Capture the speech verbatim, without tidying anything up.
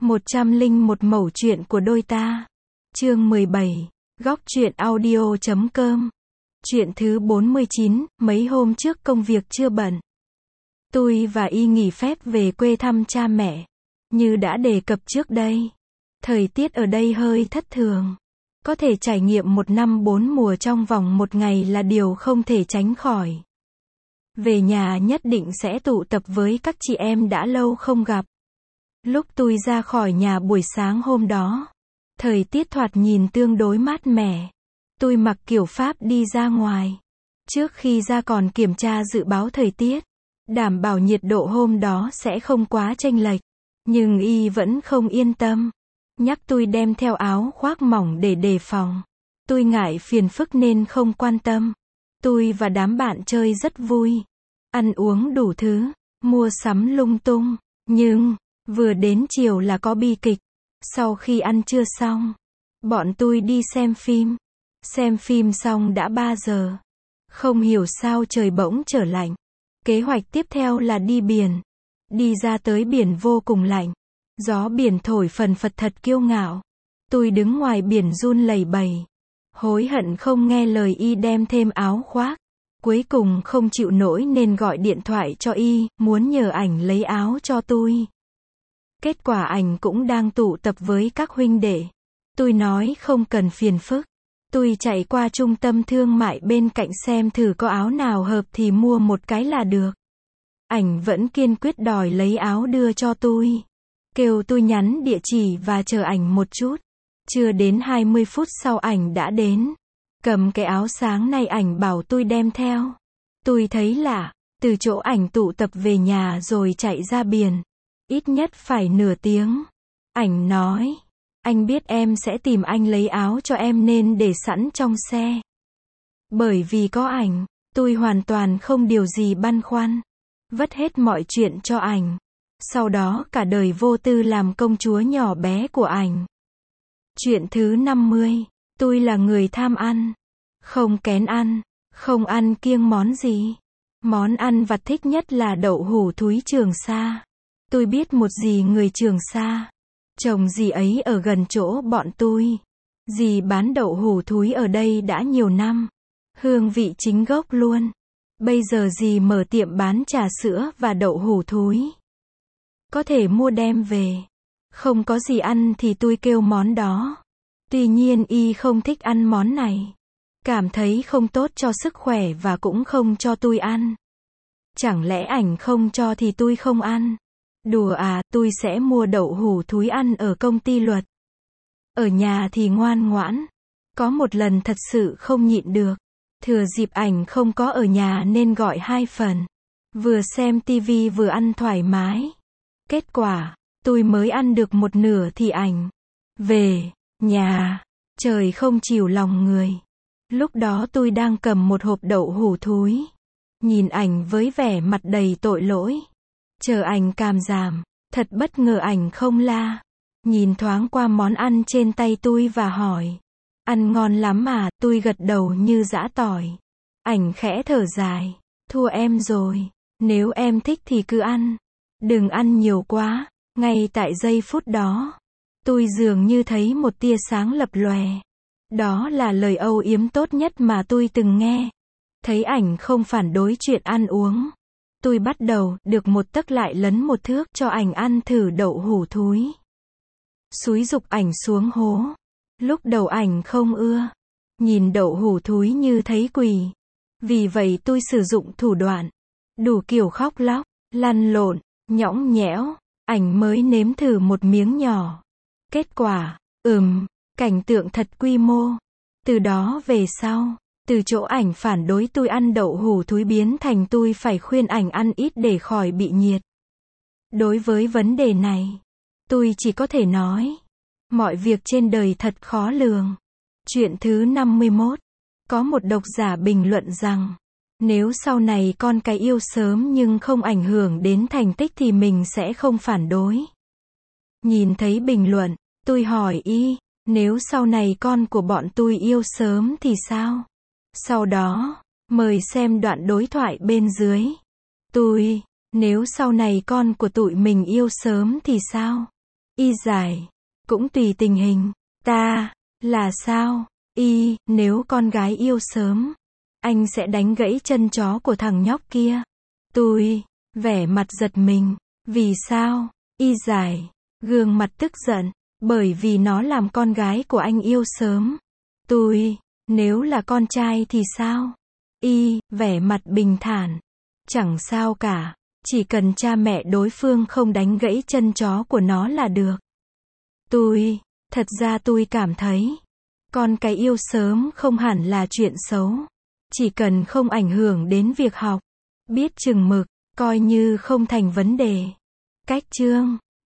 một trăm lẻ một mẩu chuyện của đôi ta. Chương mười bảy. Góc truyện audio chấm com. Chuyện thứ bốn mươi chín, mấy hôm trước công việc chưa bận. Tôi và Y nghỉ phép về quê thăm cha mẹ. Như đã đề cập trước đây, thời tiết ở đây hơi thất thường. Có thể trải nghiệm một năm bốn mùa trong vòng một ngày là điều không thể tránh khỏi. Về nhà nhất định sẽ tụ tập với các chị em đã lâu không gặp. Lúc tôi ra khỏi nhà buổi sáng hôm đó, thời tiết thoạt nhìn tương đối mát mẻ. Tôi mặc kiểu Pháp đi ra ngoài. Trước khi ra còn kiểm tra dự báo thời tiết, đảm bảo nhiệt độ hôm đó sẽ không quá chênh lệch. Nhưng Y vẫn không yên tâm, nhắc tôi đem theo áo khoác mỏng để đề phòng. Tôi ngại phiền phức nên không quan tâm. Tôi và đám bạn chơi rất vui, ăn uống đủ thứ, mua sắm lung tung. Nhưng vừa đến chiều là có bi kịch. Sau khi ăn trưa xong, bọn tôi đi xem phim. Xem phim xong đã ba giờ. Không hiểu sao trời bỗng trở lạnh. Kế hoạch tiếp theo là đi biển. Đi ra tới biển vô cùng lạnh. Gió biển thổi phần phật thật kiêu ngạo. Tôi đứng ngoài biển run lẩy bẩy. Hối hận không nghe lời Y đem thêm áo khoác. Cuối cùng không chịu nổi nên gọi điện thoại cho Y, muốn nhờ ảnh lấy áo cho tôi. Kết quả ảnh cũng đang tụ tập với các huynh đệ. Tôi nói không cần phiền phức. Tôi chạy qua trung tâm thương mại bên cạnh xem thử có áo nào hợp thì mua một cái là được. Ảnh vẫn kiên quyết đòi lấy áo đưa cho tôi. Kêu tôi nhắn địa chỉ và chờ ảnh một chút. Chưa đến hai mươi phút sau ảnh đã đến. Cầm cái áo sáng nay ảnh bảo tôi đem theo. Tôi thấy lạ, từ chỗ ảnh tụ tập về nhà rồi chạy ra biển. Ít nhất phải nửa tiếng. Ảnh nói, anh biết em sẽ tìm anh lấy áo cho em nên để sẵn trong xe. Bởi vì có ảnh, tôi hoàn toàn không điều gì băn khoăn. Vất hết mọi chuyện cho ảnh. Sau đó cả đời vô tư làm công chúa nhỏ bé của ảnh. Chuyện thứ năm mươi. Tôi là người tham ăn. Không kén ăn. Không ăn kiêng món gì. Món ăn vặt thích nhất là đậu hủ thúi Trường Sa. Tôi biết một dì người Trường Sa. Chồng dì ấy ở gần chỗ bọn tôi. Dì bán đậu hủ thúi ở đây đã nhiều năm. Hương vị chính gốc luôn. Bây giờ dì mở tiệm bán trà sữa và đậu hủ thúi. Có thể mua đem về. Không có gì ăn thì tôi kêu món đó. Tuy nhiên Y không thích ăn món này. Cảm thấy không tốt cho sức khỏe và cũng không cho tôi ăn. Chẳng lẽ ảnh không cho thì tôi không ăn? Đùa à, tôi sẽ mua đậu hủ thúi ăn ở công ty luật. Ở nhà thì ngoan ngoãn. Có một lần thật sự không nhịn được. Thừa dịp ảnh không có ở nhà nên gọi hai phần. Vừa xem tivi vừa ăn thoải mái. Kết quả, tôi mới ăn được một nửa thì ảnh về nhà. Trời không chiều lòng người. Lúc đó tôi đang cầm một hộp đậu hủ thúi. Nhìn ảnh với vẻ mặt đầy tội lỗi. Chờ ảnh càm giảm. Thật bất ngờ ảnh không la. Nhìn thoáng qua món ăn trên tay tôi và hỏi. Ăn ngon lắm à? Tôi gật đầu như giã tỏi. Ảnh khẽ thở dài. Thua em rồi. Nếu em thích thì cứ ăn. Đừng ăn nhiều quá. Ngay tại giây phút đó, tôi dường như thấy một tia sáng lập lòe. Đó là lời âu yếm tốt nhất mà tôi từng nghe. Thấy ảnh không phản đối chuyện ăn uống. Tôi bắt đầu được một tấc lại lấn một thước cho ảnh ăn thử đậu hủ thúi. Xúi giục ảnh xuống hố. Lúc đầu ảnh không ưa. Nhìn đậu hủ thúi như thấy quỷ. Vì vậy tôi sử dụng thủ đoạn. Đủ kiểu khóc lóc, lăn lộn, nhõng nhẽo. Ảnh mới nếm thử một miếng nhỏ. Kết quả, ừm, cảnh tượng thật quy mô. Từ đó về sau, từ chỗ ảnh phản đối tôi ăn đậu hủ thúi biến thành tôi phải khuyên ảnh ăn ít để khỏi bị nhiệt. Đối với vấn đề này, tôi chỉ có thể nói, mọi việc trên đời thật khó lường. Chuyện thứ năm mươi mốt. Có một độc giả bình luận rằng, nếu sau này con cái yêu sớm nhưng không ảnh hưởng đến thành tích thì mình sẽ không phản đối. Nhìn thấy bình luận, tôi hỏi Y, nếu sau này con của bọn tôi yêu sớm thì sao? Sau đó, mời xem đoạn đối thoại bên dưới. Tôi, nếu sau này con của tụi mình yêu sớm thì sao? Y giải. Cũng tùy tình hình. Ta. Là sao? Y. Nếu con gái yêu sớm, anh sẽ đánh gãy chân chó của thằng nhóc kia. Tôi. Vẻ mặt giật mình. Vì sao? Y giải. Gương mặt tức giận. Bởi vì nó làm con gái của anh yêu sớm. Tôi. Nếu là con trai thì sao? Y. Vẻ mặt bình thản. Chẳng sao cả. Chỉ cần cha mẹ đối phương không đánh gãy chân chó của nó là được. Tôi. Thật ra tôi cảm thấy, con cái yêu sớm không hẳn là chuyện xấu. Chỉ cần không ảnh hưởng đến việc học. Biết chừng mực, coi như không thành vấn đề. Cách chương.